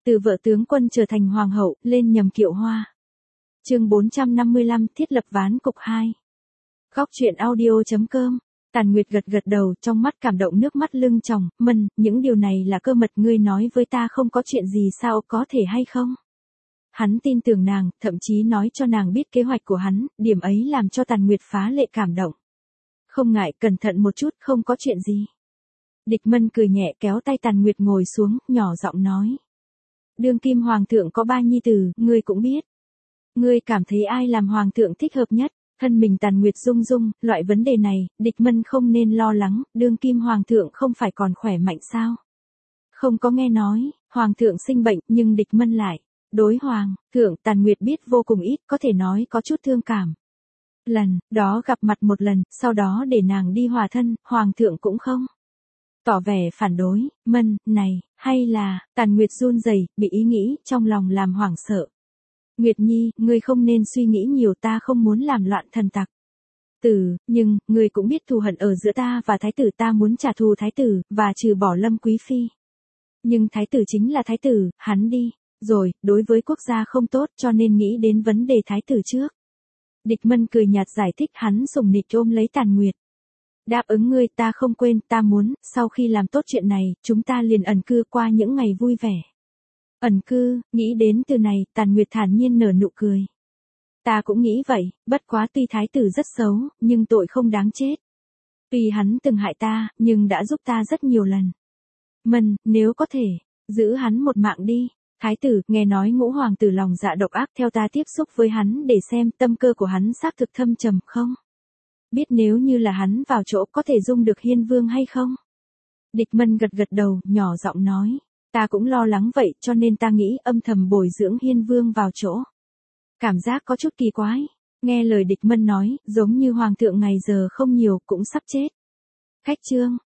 Từ vợ tướng quân trở thành hoàng hậu, lên nhầm kiệu hoa. Chương 455 thiết lập ván cục 2. Góc truyện audio.com. Tàn Nguyệt gật gật đầu, trong mắt cảm động nước mắt lưng tròng. Mân, những điều này là cơ mật, ngươi nói với ta không có chuyện gì sao, có thể hay không? Hắn tin tưởng nàng, thậm chí nói cho nàng biết kế hoạch của hắn, điểm ấy làm cho Tàn Nguyệt phá lệ cảm động. Không ngại, cẩn thận một chút, không có chuyện gì. Địch Mân cười nhẹ kéo tay Tàn Nguyệt ngồi xuống, nhỏ giọng nói. Đương kim hoàng thượng có 3 nhi tử, ngươi cũng biết. Ngươi cảm thấy ai làm hoàng thượng thích hợp nhất? Thân mình Tàn Nguyệt rung rung, loại vấn đề này, Địch Mân không nên lo lắng, đương kim hoàng thượng không phải còn khỏe mạnh sao? Không có nghe nói, hoàng thượng sinh bệnh, nhưng Địch Mân lại. Đối hoàng thượng Tàn Nguyệt biết vô cùng ít, có thể nói có chút thương cảm. Lần đó gặp mặt một lần, sau đó để nàng đi hòa thân, hoàng thượng cũng không tỏ vẻ phản đối. Mân, này, hay là, Tàn Nguyệt run rẩy, bị ý nghĩ trong lòng làm hoảng sợ. Nguyệt Nhi, ngươi không nên suy nghĩ nhiều, ta không muốn làm loạn thần tặc. Nhưng, ngươi cũng biết thù hận ở giữa ta và thái tử, ta muốn trả thù thái tử, và trừ bỏ Lâm Quý Phi. Nhưng thái tử chính là thái tử, hắn đi rồi, đối với quốc gia không tốt, cho nên nghĩ đến vấn đề thái tử trước. Địch Mân cười nhạt giải thích, hắn sủng nịch ôm lấy Tàn Nguyệt. Đáp ứng ngươi, ta không quên, ta muốn, sau khi làm tốt chuyện này, chúng ta liền ẩn cư qua những ngày vui vẻ. Ẩn cư, nghĩ đến từ này, Tàn Nguyệt thản nhiên nở nụ cười. Ta cũng nghĩ vậy, bất quá tuy thái tử rất xấu, nhưng tội không đáng chết. Tuy hắn từng hại ta, nhưng đã giúp ta rất nhiều lần. Mân, nếu có thể, giữ hắn một mạng đi. Thái tử, nghe nói Ngũ hoàng tử lòng dạ độc ác, theo ta tiếp xúc với hắn để xem tâm cơ của hắn xác thực thâm trầm không? Biết nếu như là hắn vào chỗ có thể dung được Hiên Vương hay không? Địch Mân gật gật đầu, nhỏ giọng nói. Ta cũng lo lắng vậy, cho nên ta nghĩ âm thầm bồi dưỡng Hiên Vương vào chỗ. Cảm giác có chút kỳ quái. Nghe lời Địch Mân nói, giống như hoàng thượng ngày giờ không nhiều, cũng sắp chết. Khách trương,